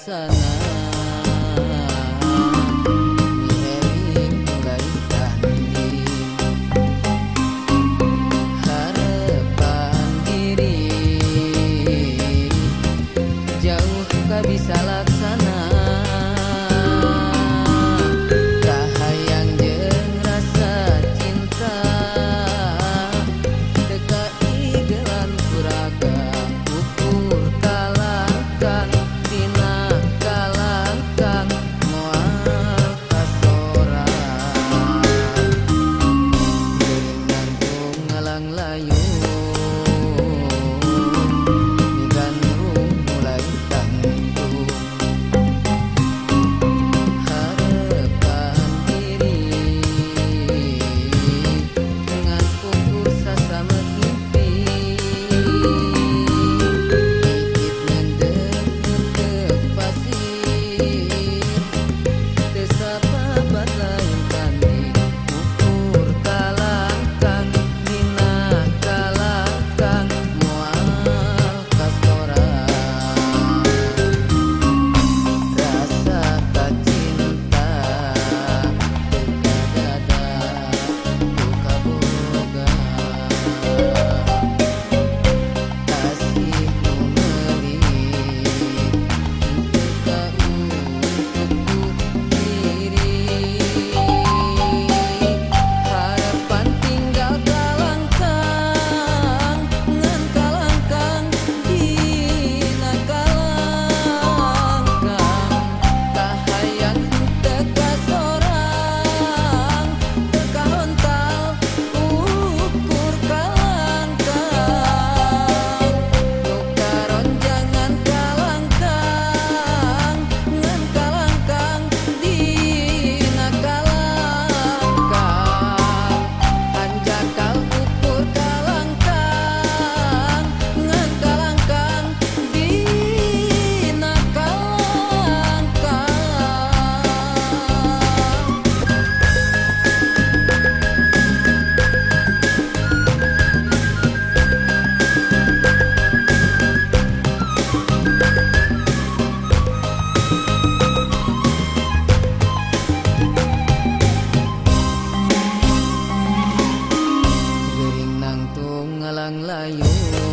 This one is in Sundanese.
rasana eling mulai tanding harapan diri jauh gak bisa laksana kahayang jeung rasa cinta teka igelan kuraga ukur kalangkang dina kalangkang moal kasorang geuning nangtung ngalang layu digandrung mulai tangtung harapan diri ngan ukur sasama mimpi ikit ngendeg teu pasir teu sababat lain tanding ukur kalangkang dina kalangkang moal kasorang rasa kacinta teka dada buka boga kasih nu meuli teka untukku diri harapan tinggal kalangkang ngan kalangkang dina kalangkang kahayang teka sorang teka hontal ukur kalangkang tukaron jangan kalangkang ngan kalangkang dina kalangkang anjakal ukur kalangkang ngan kalangkang dina kalangkang geuning nangtung ngalang layu